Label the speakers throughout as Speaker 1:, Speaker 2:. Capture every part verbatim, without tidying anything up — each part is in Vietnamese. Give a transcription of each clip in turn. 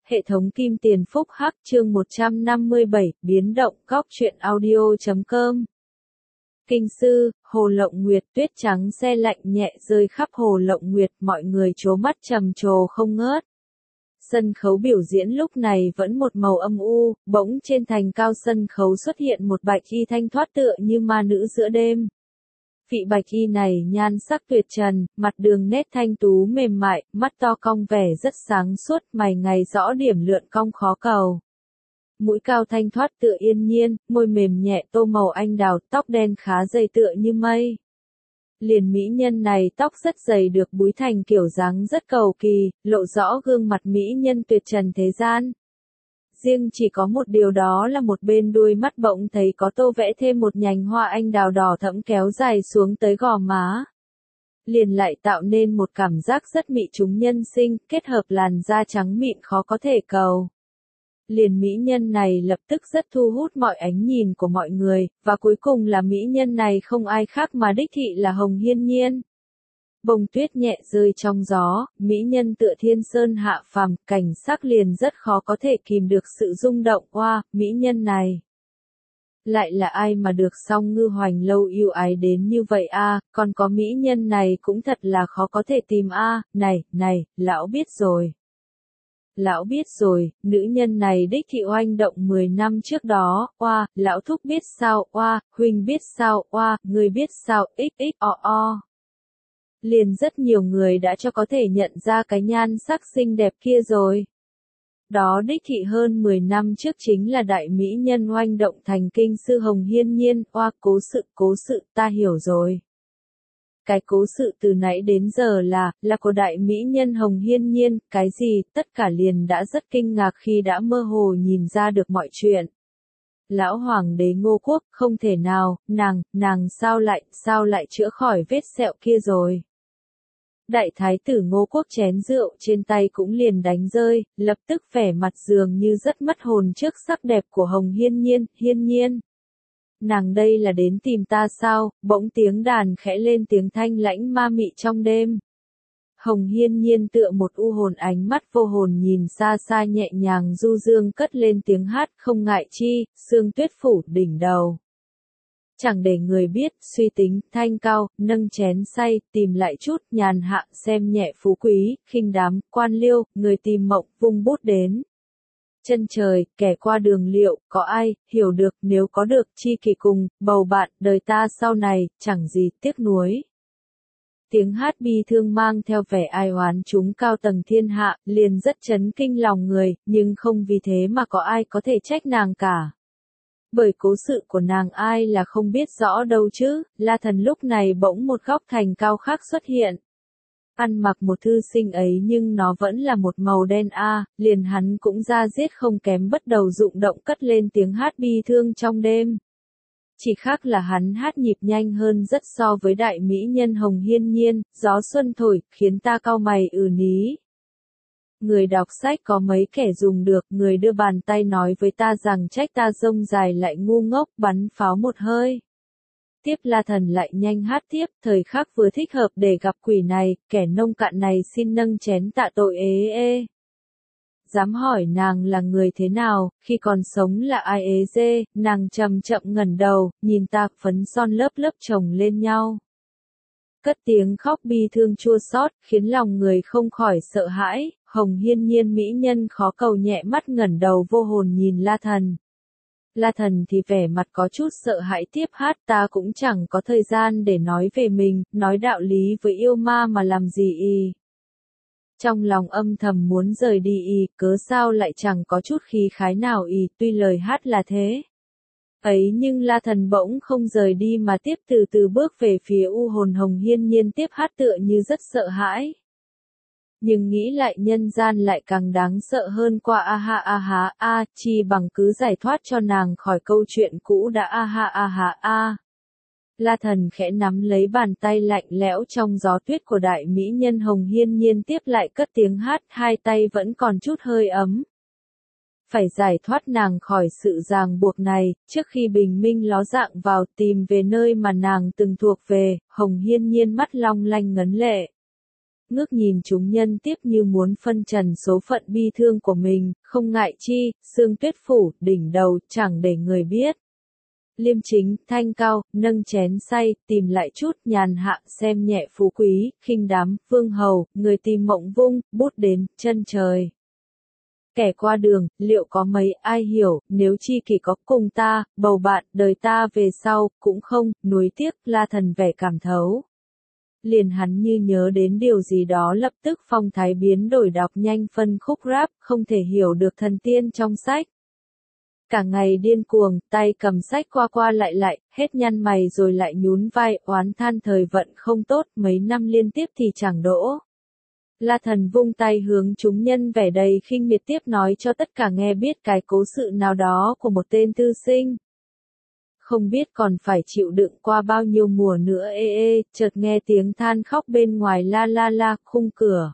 Speaker 1: Hệ thống Kim Tiền Phúc Hắc chương một trăm năm mươi bảy, biến động, góc truyện audio chấm com. Kinh sư, Hồ Lộng Nguyệt, tuyết trắng se lạnh nhẹ rơi khắp Hồ Lộng Nguyệt, mọi người trố mắt trầm trồ không ngớt. Sân khấu biểu diễn lúc này vẫn một màu âm u, bỗng trên thành cao sân khấu xuất hiện một bạch y thanh thoát tựa như ma nữ giữa đêm. Vị bạch y này nhan sắc tuyệt trần, mặt đường nét thanh tú mềm mại, mắt to cong vẻ rất sáng suốt, mày ngày rõ điểm lượn cong khó cầu. Mũi cao thanh thoát tựa yên nhiên, môi mềm nhẹ tô màu anh đào, tóc đen khá dày tựa như mây. Liền mỹ nhân này tóc rất dày được búi thành kiểu dáng rất cầu kỳ, lộ rõ gương mặt mỹ nhân tuyệt trần thế gian. Riêng chỉ có một điều đó là một bên đuôi mắt bỗng thấy có tô vẽ thêm một nhành hoa anh đào đỏ thẫm kéo dài xuống tới gò má. Liền lại tạo nên một cảm giác rất mị trúng nhân sinh, kết hợp làn da trắng mịn khó có thể cầu. Liền mỹ nhân này lập tức rất thu hút mọi ánh nhìn của mọi người, và cuối cùng là mỹ nhân này không ai khác mà đích thị là Hồng Hiên Nhiên. Bông tuyết nhẹ rơi trong gió, mỹ nhân tựa thiên sơn hạ phàm, cảnh sắc liền rất khó có thể kìm được sự rung động. Oa, mỹ nhân này lại là ai mà được Song Ngư Hoành lâu yêu ái đến như vậy a, còn có mỹ nhân này cũng thật là khó có thể tìm a, này, này, lão biết rồi. Lão biết rồi, nữ nhân này đích thị oanh động mười năm trước đó. Oa, lão thúc biết sao? Oa, huynh biết sao? Oa, người biết sao? Xx o o. Liền rất nhiều người đã cho có thể nhận ra cái nhan sắc xinh đẹp kia rồi. Đó đích thị hơn mười năm trước chính là đại mỹ nhân oanh động thành kinh sư Hồng Hiên Nhiên. Oa, cố sự, cố sự, ta hiểu rồi. Cái cố sự từ nãy đến giờ là, là của đại mỹ nhân Hồng Hiên Nhiên, cái gì, tất cả liền đã rất kinh ngạc khi đã mơ hồ nhìn ra được mọi chuyện. Lão Hoàng đế Ngô Quốc, không thể nào, nàng, nàng sao lại, sao lại chữa khỏi vết sẹo kia rồi. Đại thái tử Ngô Quốc chén rượu trên tay cũng liền đánh rơi, lập tức vẻ mặt dường như rất mất hồn trước sắc đẹp của Hồng Hiên Nhiên. Hiên Nhiên, nàng đây là đến tìm ta sao? Bỗng tiếng đàn khẽ lên, tiếng thanh lãnh ma mị trong đêm. Hồng Hiên Nhiên tựa một u hồn, ánh mắt vô hồn nhìn xa xa, nhẹ nhàng du dương cất lên tiếng hát, không ngại chi, sương tuyết phủ đỉnh đầu. Chẳng để người biết, suy tính, thanh cao, nâng chén say, tìm lại chút, nhàn hạ, xem nhẹ phú quý, khinh đám, quan liêu, người tìm mộng, vung bút đến. Chân trời, kẻ qua đường liệu, có ai, hiểu được, nếu có được, chi kỳ cùng, bầu bạn, đời ta sau này, chẳng gì tiếc nuối. Tiếng hát bi thương mang theo vẻ ai oán chúng cao tầng thiên hạ, liền rất chấn kinh lòng người, nhưng không vì thế mà có ai có thể trách nàng cả. Bởi cố sự của nàng ai là không biết rõ đâu chứ. La Thần lúc này bỗng một góc thành cao khác xuất hiện. Ăn mặc một thư sinh ấy nhưng nó vẫn là một màu đen a, liền hắn cũng ra giết không kém, bất đầu rụng động cất lên tiếng hát bi thương trong đêm. Chỉ khác là hắn hát nhịp nhanh hơn rất so với đại mỹ nhân Hồng Hiên Nhiên. Gió xuân thổi, khiến ta cau mày ừ ní. Người đọc sách có mấy kẻ dùng được, người đưa bàn tay nói với ta rằng trách ta rông dài lại ngu ngốc, bắn pháo một hơi. Tiếp La Thần lại nhanh hát tiếp, thời khắc vừa thích hợp để gặp quỷ này, kẻ nông cạn này xin nâng chén tạ tội ế ê. Dám hỏi nàng là người thế nào, khi còn sống là ai ế dê, nàng chậm chậm ngẩng đầu, nhìn ta, phấn son lớp lớp chồng lên nhau. Cất tiếng khóc bi thương chua xót, khiến lòng người không khỏi sợ hãi. Hồng Hiên Nhiên mỹ nhân khó cầu nhẹ mắt ngẩng đầu vô hồn nhìn La Thần. La Thần thì vẻ mặt có chút sợ hãi tiếp hát, ta cũng chẳng có thời gian để nói về mình, nói đạo lý với yêu ma mà làm gì y. Trong lòng âm thầm muốn rời đi y, cớ sao lại chẳng có chút khí khái nào y, tuy lời hát là thế. Ấy nhưng La Thần bỗng không rời đi mà tiếp từ từ bước về phía u hồn Hồng Hiên Nhiên tiếp hát tựa như rất sợ hãi. Nhưng nghĩ lại nhân gian lại càng đáng sợ hơn qua a ha a ha a, chi bằng cứ giải thoát cho nàng khỏi câu chuyện cũ đã a ha a ha a. La Thần khẽ nắm lấy bàn tay lạnh lẽo trong gió tuyết của đại mỹ nhân Hồng Hiên Nhiên tiếp lại cất tiếng hát, hai tay vẫn còn chút hơi ấm. Phải giải thoát nàng khỏi sự ràng buộc này, trước khi bình minh ló dạng vào, tìm về nơi mà nàng từng thuộc về. Hồng Hiên Nhiên mắt long lanh ngấn lệ. ngước nhìn chúng nhân tiếp như muốn phân trần số phận bi thương của mình, không ngại chi, sương tuyết phủ, đỉnh đầu, chẳng để người biết. Liêm chính, thanh cao, nâng chén say, tìm lại chút, nhàn hạ, xem nhẹ phú quý, khinh đám, vương hầu, người tìm mộng vung, bút đến, chân trời. Kẻ qua đường, liệu có mấy ai hiểu, nếu chi kỷ có cùng ta, bầu bạn, đời ta về sau, cũng không, nuối tiếc, La Thần vẻ cảm thấu. Liền hắn như nhớ đến điều gì đó lập tức phong thái biến đổi đọc nhanh phân khúc rap, không thể hiểu được thần tiên trong sách. Cả ngày điên cuồng, tay cầm sách qua qua lại lại, hết nhăn mày rồi lại nhún vai, oán than thời vận không tốt, mấy năm liên tiếp thì chẳng đỗ. La Thần vung tay hướng chúng nhân vẻ đầy khinh miệt tiếp nói cho tất cả nghe biết cái cố sự nào đó của một tên thư sinh. Không biết còn phải chịu đựng qua bao nhiêu mùa nữa ê ê, chợt nghe tiếng than khóc bên ngoài la la la, khung cửa.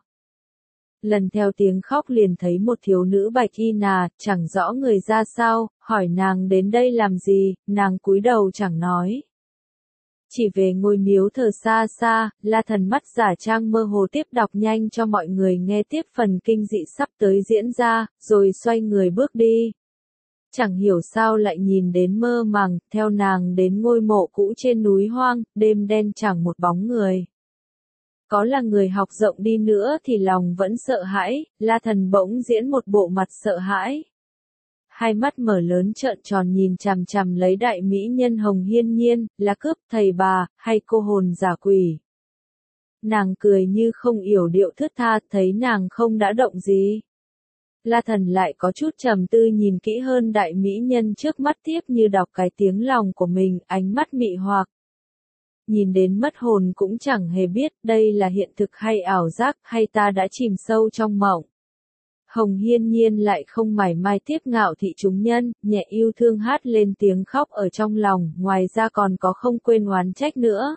Speaker 1: Lần theo tiếng khóc liền thấy một thiếu nữ bạch y nà, chẳng rõ người ra sao, hỏi nàng đến đây làm gì, nàng cúi đầu chẳng nói. Chỉ về ngôi miếu thờ xa xa, La Thần mắt giả trang mơ hồ tiếp đọc nhanh cho mọi người nghe tiếp phần kinh dị sắp tới diễn ra, rồi xoay người bước đi. Chẳng hiểu sao lại nhìn đến mơ màng, theo nàng đến ngôi mộ cũ trên núi hoang, đêm đen chẳng một bóng người. Có là người học rộng đi nữa thì lòng vẫn sợ hãi, La Thần bỗng diễn một bộ mặt sợ hãi. Hai mắt mở lớn trợn tròn nhìn chằm chằm lấy đại mỹ nhân Hồng Hiên Nhiên, là cướp thầy bà, hay cô hồn giả quỷ. Nàng cười như không yểu điệu thướt tha, thấy nàng không đã động gì. La Thần lại có chút trầm tư nhìn kỹ hơn đại mỹ nhân trước mắt tiếp như đọc cái tiếng lòng của mình, ánh mắt mị hoặc. Nhìn đến mất hồn cũng chẳng hề biết đây là hiện thực hay ảo giác hay ta đã chìm sâu trong mộng. Hồng Hiên Nhiên lại không mảy may tiếp ngạo thị chúng nhân, nhẹ yêu thương hát lên tiếng khóc ở trong lòng, ngoài ra còn có không quên oán trách nữa.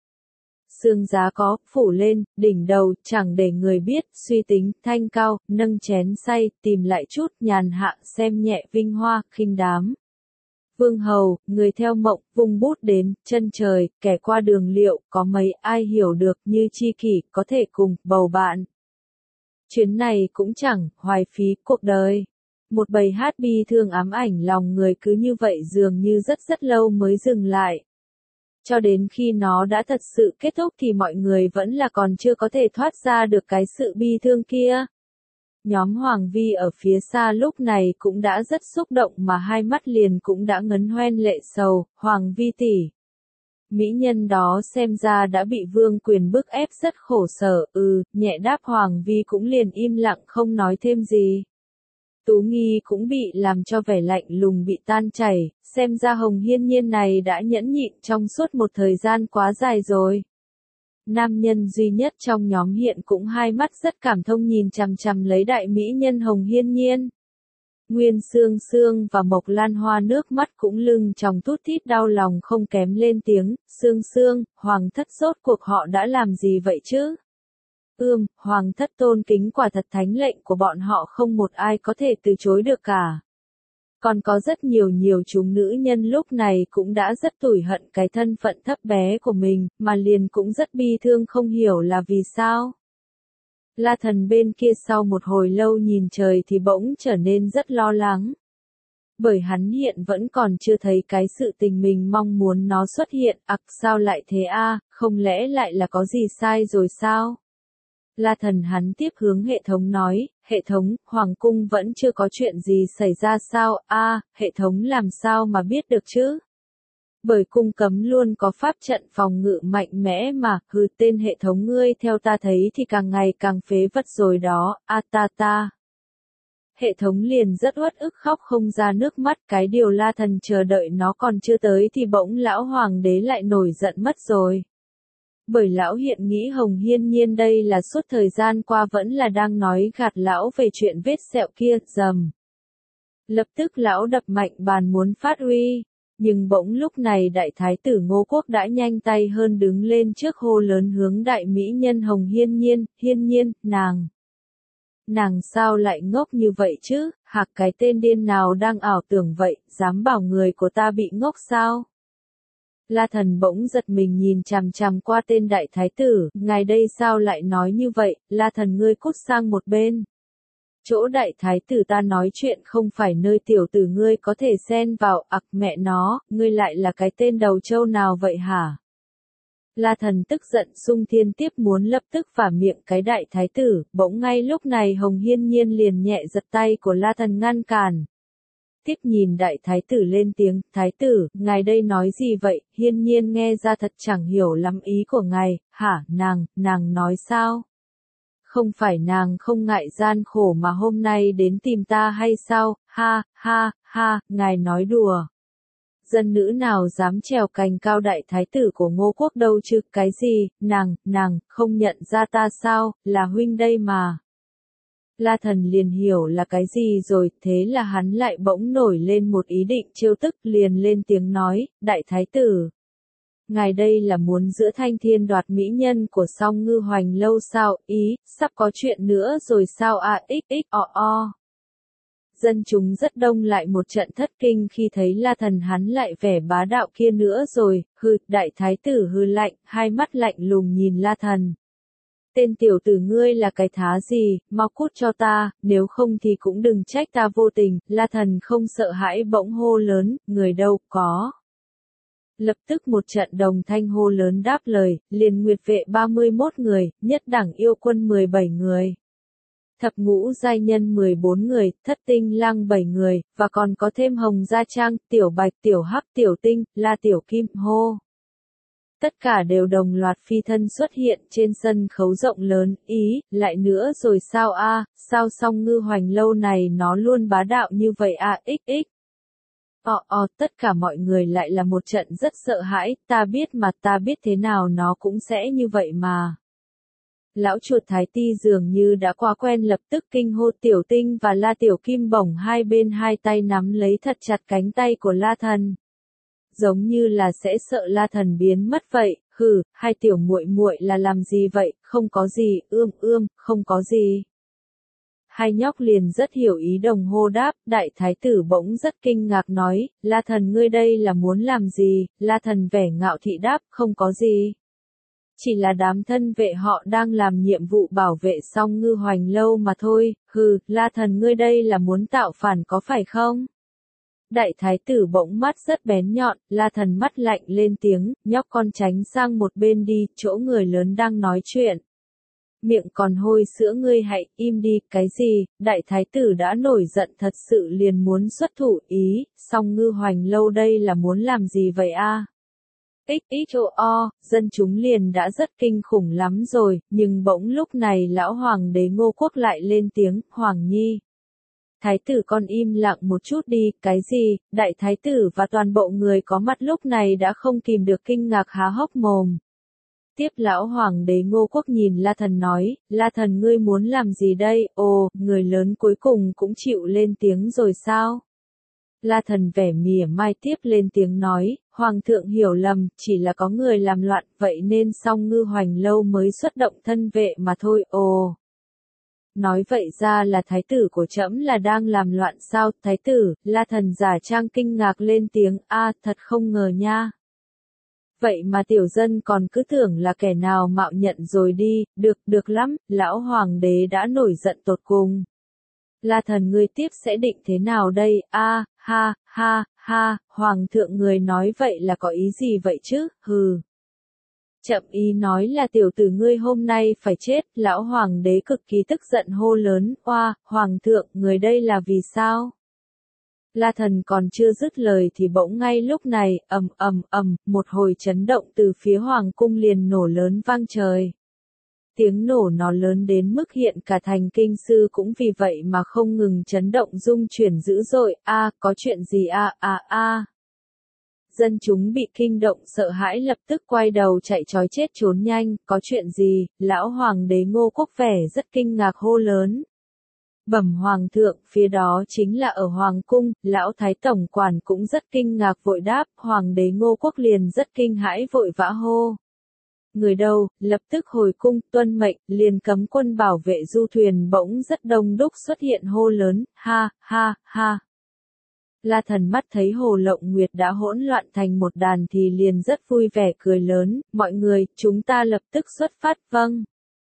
Speaker 1: Sương giá có, phủ lên, đỉnh đầu, chẳng để người biết, suy tính, thanh cao, nâng chén say, tìm lại chút, nhàn hạ, xem nhẹ vinh hoa, khinh đám. Vương hầu, người theo mộng, vung bút đến, chân trời, kẻ qua đường liệu, có mấy ai hiểu được như chi kỷ, có thể cùng, bầu bạn. Chuyến này cũng chẳng, hoài phí, cuộc đời. Một bầy hát bi thương ám ảnh lòng người cứ như vậy dường như rất rất lâu mới dừng lại. Cho đến khi nó đã thật sự kết thúc thì mọi người vẫn là còn chưa có thể thoát ra được cái sự bi thương kia. Nhóm Hoàng Vi ở phía xa lúc này cũng đã rất xúc động mà hai mắt liền cũng đã ngấn hoen lệ sầu, Hoàng Vi tỷ. Mỹ nhân đó xem ra đã bị vương quyền bức ép rất khổ sở, ừ, nhẹ đáp Hoàng Vi cũng liền im lặng không nói thêm gì. Tú Nghi cũng bị làm cho vẻ lạnh lùng bị tan chảy, xem ra Hồng Hiên Nhiên này đã nhẫn nhịn trong suốt một thời gian quá dài rồi. Nam nhân duy nhất trong nhóm hiện cũng hai mắt rất cảm thông nhìn chằm chằm lấy đại mỹ nhân Hồng Hiên Nhiên. Nguyên Sương Sương và Mộc Lan Hoa nước mắt cũng lưng tròng tút thít đau lòng không kém lên tiếng, Sương Sương, Hoàng thất rốt cuộc họ đã làm gì vậy chứ? Ưm, Hoàng thất tôn kính quả thật thánh lệnh của bọn họ không một ai có thể từ chối được cả. Còn có rất nhiều nhiều chúng nữ nhân lúc này cũng đã rất tủi hận cái thân phận thấp bé của mình, mà liền cũng rất bi thương không hiểu là vì sao. La Thần bên kia sau một hồi lâu nhìn trời thì bỗng trở nên rất lo lắng. Bởi hắn hiện vẫn còn chưa thấy cái sự tình mình mong muốn nó xuất hiện, ặc sao lại thế a, không lẽ lại là có gì sai rồi sao? La Thần hắn tiếp hướng hệ thống nói, hệ thống, Hoàng cung vẫn chưa có chuyện gì xảy ra sao, a, hệ thống làm sao mà biết được chứ? Bởi cung cấm luôn có pháp trận phòng ngự mạnh mẽ mà, hừ tên hệ thống ngươi theo ta thấy thì càng ngày càng phế vật rồi đó, a ta ta. Hệ thống liền rất uất ức khóc không ra nước mắt, cái điều La Thần chờ đợi nó còn chưa tới thì bỗng lão hoàng đế lại nổi giận mất rồi. Bởi lão hiện nghĩ Hồng Hiên Nhiên đây là suốt thời gian qua vẫn là đang nói gạt lão về chuyện vết sẹo kia, dầm. Lập tức lão đập mạnh bàn muốn phát uy, nhưng bỗng lúc này đại thái tử Ngô Quốc đã nhanh tay hơn đứng lên trước hô lớn hướng đại mỹ nhân Hồng Hiên Nhiên, Hiên Nhiên, nàng. Nàng sao lại ngốc như vậy chứ, hạc cái tên điên nào đang ảo tưởng vậy, dám bảo người của ta bị ngốc sao? La Thần bỗng giật mình nhìn chằm chằm qua tên đại thái tử, ngài đây sao lại nói như vậy, La Thần ngươi cút sang một bên. Chỗ đại thái tử ta nói chuyện không phải nơi tiểu tử ngươi có thể xen vào, ặc mẹ nó, ngươi lại là cái tên đầu trâu nào vậy hả? La Thần tức giận sung thiên tiếp muốn lập tức phả miệng cái đại thái tử, bỗng ngay lúc này Hồng Hiên Nhiên liền nhẹ giật tay của La Thần ngăn cản. Tiếp nhìn đại thái tử lên tiếng, thái tử, ngài đây nói gì vậy, Hiên Nhiên nghe ra thật chẳng hiểu lắm ý của ngài, hả, nàng, nàng nói sao? Không phải nàng không ngại gian khổ mà hôm nay đến tìm ta hay sao, ha, ha, ha, ngài nói đùa. Dân nữ nào dám trèo cành cao đại thái tử của Ngô Quốc đâu chứ, cái gì, nàng, nàng, không nhận ra ta sao, là huynh đây mà. La Thần liền hiểu là cái gì rồi, thế là hắn lại bỗng nổi lên một ý định trêu tức, liền lên tiếng nói, đại thái tử. Ngài đây là muốn giữa thanh thiên đoạt mỹ nhân của Song Ngư Hoành lâu sao, ý, sắp có chuyện nữa rồi sao a x x o o. Dân chúng rất đông lại một trận thất kinh khi thấy La Thần hắn lại vẻ bá đạo kia nữa rồi, hừ, đại thái tử hừ lạnh, hai mắt lạnh lùng nhìn La Thần. Tên tiểu tử ngươi là cái thá gì, mau cút cho ta, nếu không thì cũng đừng trách ta vô tình, La Thần không sợ hãi bỗng hô lớn, người đâu, có. Lập tức một trận đồng thanh hô lớn đáp lời, liền nguyệt vệ ba mươi mốt người, nhất đẳng yêu quân mười bảy người. Thập ngũ giai nhân mười bốn người, thất tinh lăng bảy người, và còn có thêm hồng gia trang, tiểu bạch, tiểu hắc, tiểu tinh, la tiểu kim, hô. Tất cả đều đồng loạt phi thân xuất hiện trên sân khấu rộng lớn, ý, lại nữa rồi sao a, sao Song Ngư Hoành lâu này nó luôn bá đạo như vậy a, xx. Ọ ọ, tất cả mọi người lại là một trận rất sợ hãi, ta biết mà ta biết thế nào nó cũng sẽ như vậy mà. Lão chuột Thái Ti dường như đã quá quen lập tức kinh hô tiểu tinh và la tiểu kim bổng hai bên hai tay nắm lấy thật chặt cánh tay của La Thần. Giống như là sẽ sợ La Thần biến mất vậy, hừ, hai tiểu muội muội là làm gì vậy, không có gì, ươm ươm, không có gì. Hai nhóc liền rất hiểu ý đồng hô đáp, đại thái tử bỗng rất kinh ngạc nói, La Thần ngươi đây là muốn làm gì, La Thần vẻ ngạo thị đáp, không có gì. Chỉ là đám thân vệ họ đang làm nhiệm vụ bảo vệ Song Ngư Hoành lâu mà thôi, hừ, La Thần ngươi đây là muốn tạo phản có phải không? Đại thái tử bỗng mắt rất bén nhọn, La Thần mắt lạnh lên tiếng, nhóc con tránh sang một bên đi, chỗ người lớn đang nói chuyện. Miệng còn hôi sữa ngươi hãy im đi, cái gì, đại thái tử đã nổi giận thật sự liền muốn xuất thủ ý, Song Ngư Hoành lâu đây là muốn làm gì vậy a? xx o, dân chúng liền đã rất kinh khủng lắm rồi, nhưng bỗng lúc này lão hoàng đế Ngô Quốc lại lên tiếng, Hoàng Nhi. Thái tử con im lặng một chút đi, cái gì, đại thái tử và toàn bộ người có mặt lúc này đã không kìm được kinh ngạc há hốc mồm. Tiếp lão hoàng đế Ngô Quốc nhìn La Thần nói, La Thần ngươi muốn làm gì đây, ồ, người lớn cuối cùng cũng chịu lên tiếng rồi sao? La Thần vẻ mỉa mai tiếp lên tiếng nói, Hoàng thượng hiểu lầm, chỉ là có người làm loạn, vậy nên Song Ngư Hoành lâu mới xuất động thân vệ mà thôi, ồ. Nói vậy ra là thái tử của trẫm là đang làm loạn sao, thái tử, La Thần giả trang kinh ngạc lên tiếng, a thật không ngờ nha. Vậy mà tiểu dân còn cứ tưởng là kẻ nào mạo nhận rồi đi, được, được lắm, lão hoàng đế đã nổi giận tột cùng. La Thần ngươi tiếp sẽ định thế nào đây, a ha, ha, ha, hoàng thượng người nói vậy là có ý gì vậy chứ, hừ. Chậm ý nói là tiểu tử ngươi hôm nay phải chết, lão hoàng đế cực kỳ tức giận hô lớn, oa, hoàng thượng, người đây là vì sao? La Thần còn chưa dứt lời thì bỗng ngay lúc này, ầm ầm ầm, một hồi chấn động từ phía hoàng cung liền nổ lớn vang trời. Tiếng nổ nó lớn đến mức hiện cả thành kinh sư cũng vì vậy mà không ngừng chấn động rung chuyển dữ dội, a có chuyện gì a a a. Dân chúng bị kinh động sợ hãi lập tức quay đầu chạy chói chết trốn nhanh, có chuyện gì, lão hoàng đế Ngô Quốc vẻ rất kinh ngạc hô lớn. Bẩm hoàng thượng, phía đó chính là ở hoàng cung, lão thái tổng quản cũng rất kinh ngạc vội đáp, hoàng đế Ngô Quốc liền rất kinh hãi vội vã hô. Người đâu, lập tức hồi cung, tuân mệnh, liền cấm quân bảo vệ du thuyền bỗng rất đông đúc xuất hiện hô lớn, ha, ha, ha. La Thần mắt thấy Hồ Lộng Nguyệt đã hỗn loạn thành một đàn thì liền rất vui vẻ cười lớn, mọi người, chúng ta lập tức xuất phát, vâng.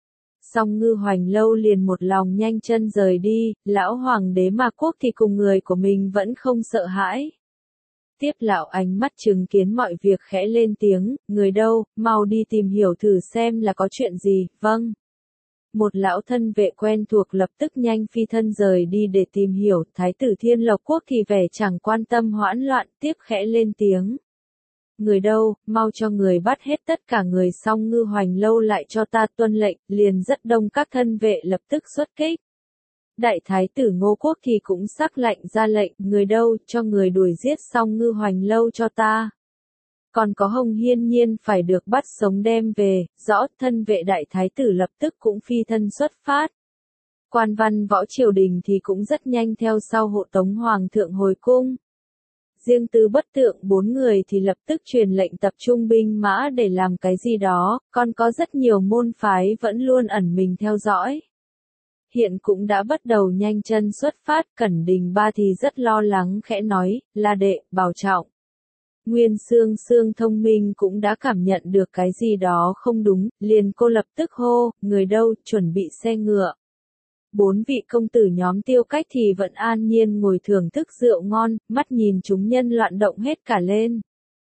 Speaker 1: Song Ngư Hoành Lâu liền một lòng nhanh chân rời đi, lão hoàng đế Ma Quốc thì cùng người của mình vẫn không sợ hãi. Tiếp lão ánh mắt chứng kiến mọi việc khẽ lên tiếng, người đâu, mau đi tìm hiểu thử xem là có chuyện gì, vâng. Một lão thân vệ quen thuộc lập tức nhanh phi thân rời đi để tìm hiểu, Thái tử Thiên Lộc Quốc thì vẻ chẳng quan tâm hoãn loạn, tiếp khẽ lên tiếng. Người đâu, mau cho người bắt hết tất cả người Song Ngư Hoành Lâu lại cho ta tuân lệnh, liền rất đông các thân vệ lập tức xuất kích. Đại Thái tử Ngô Quốc thì cũng sắc lệnh ra lệnh, người đâu, cho người đuổi giết Song Ngư Hoành Lâu cho ta. Còn có Hồng Hiên Nhiên phải được bắt sống đem về, rõ, thân vệ Đại Thái tử lập tức cũng phi thân xuất phát. Quan văn võ triều đình thì cũng rất nhanh theo sau hộ tống Hoàng thượng hồi cung. Riêng Tư Bất Tượng bốn người thì lập tức truyền lệnh tập trung binh mã để làm cái gì đó, còn có rất nhiều môn phái vẫn luôn ẩn mình theo dõi. Hiện cũng đã bắt đầu nhanh chân xuất phát, Cẩn Đình Ba thì rất lo lắng khẽ nói, là đệ, bảo trọng. Nguyên Sương Sương thông minh cũng đã cảm nhận được cái gì đó không đúng, liền cô lập tức hô, người đâu, chuẩn bị xe ngựa. Bốn vị công tử nhóm Tiêu Cách thì vẫn an nhiên ngồi thưởng thức rượu ngon, mắt nhìn chúng nhân loạn động hết cả lên.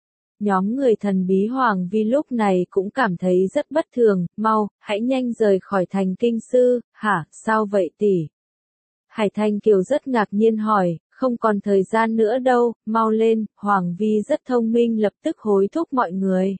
Speaker 1: Nhóm người thần bí Hoàng Vi lúc này cũng cảm thấy rất bất thường, mau, hãy nhanh rời khỏi thành Kinh Sư, hả, sao vậy tỷ? Hải Thanh Kiều rất ngạc nhiên hỏi, không còn thời gian nữa đâu, mau lên, Hoàng Vi rất thông minh lập tức hối thúc mọi người.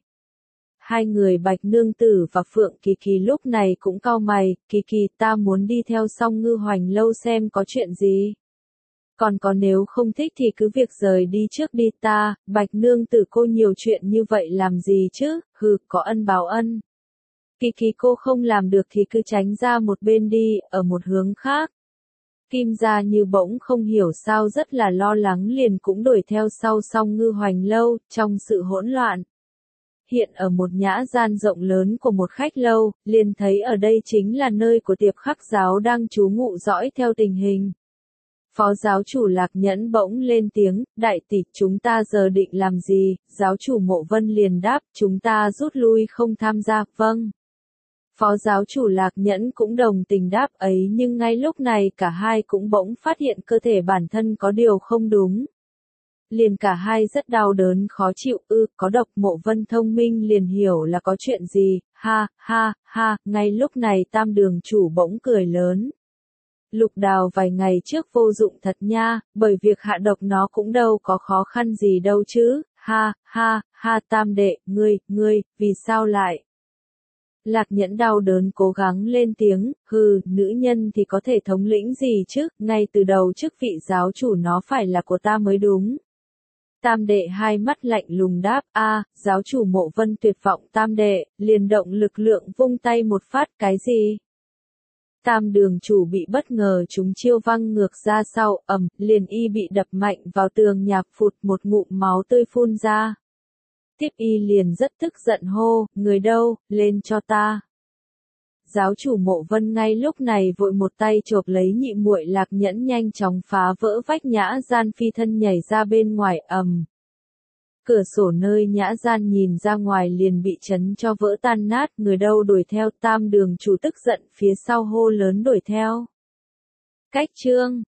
Speaker 1: Hai người Bạch Nương Tử và Phượng Kỳ Kỳ lúc này cũng cau mày, Kỳ Kỳ ta muốn đi theo Song Ngư Hoành Lâu xem có chuyện gì. Còn có nếu không thích thì cứ việc rời đi trước đi ta, Bạch Nương Tử cô nhiều chuyện như vậy làm gì chứ, hừ, có ân báo ân. Kỳ Kỳ cô không làm được thì cứ tránh ra một bên đi, ở một hướng khác. Kim Gia Như bỗng không hiểu sao rất là lo lắng liền cũng đuổi theo sau Song Ngư Hoành Lâu, trong sự hỗn loạn. Hiện ở một nhã gian rộng lớn của một khách lâu, liền thấy ở đây chính là nơi của Tiệp Khắc Giáo đang trú ngụ dõi theo tình hình. Phó giáo chủ Lạc Nhẫn bỗng lên tiếng, đại tỷ, chúng ta giờ định làm gì? Giáo chủ Mộ Vân liền đáp, chúng ta rút lui không tham gia, vâng. Phó giáo chủ Lạc Nhẫn cũng đồng tình đáp ấy nhưng ngay lúc này cả hai cũng bỗng phát hiện cơ thể bản thân có điều không đúng. Liền cả hai rất đau đớn khó chịu, ư, có độc. Mộ Vân thông minh liền hiểu là có chuyện gì, ha, ha, ha, ngay lúc này Tam đường chủ bỗng cười lớn. Lục Đào vài ngày trước vô dụng thật nha, bởi việc hạ độc nó cũng đâu có khó khăn gì đâu chứ, ha, ha, ha Tam đệ, ngươi, ngươi, vì sao lại? Lạc Nhẫn đau đớn cố gắng lên tiếng, hừ, nữ nhân thì có thể thống lĩnh gì chứ, ngay từ đầu chức vị giáo chủ nó phải là của ta mới đúng. Tam đệ hai mắt lạnh lùng đáp, a, giáo chủ Mộ Vân tuyệt vọng Tam đệ, liền động lực lượng vung tay một phát, cái gì? Tam đường chủ bị bất ngờ chúng chiêu văng ngược ra sau, ầm, liền y bị đập mạnh vào tường nhà, phụt một ngụm máu tươi phun ra. Tiếp y liền rất tức giận hô, người đâu, lên cho ta. Giáo chủ Mộ Vân ngay lúc này vội một tay chộp lấy nhị muội Lạc Nhẫn nhanh chóng phá vỡ vách nhã gian phi thân nhảy ra bên ngoài, ầm. Cửa sổ nơi nhã gian nhìn ra ngoài liền bị chấn cho vỡ tan nát, người đâu đuổi theo. Tam đường chủ tức giận phía sau hô lớn đuổi theo. Cách chương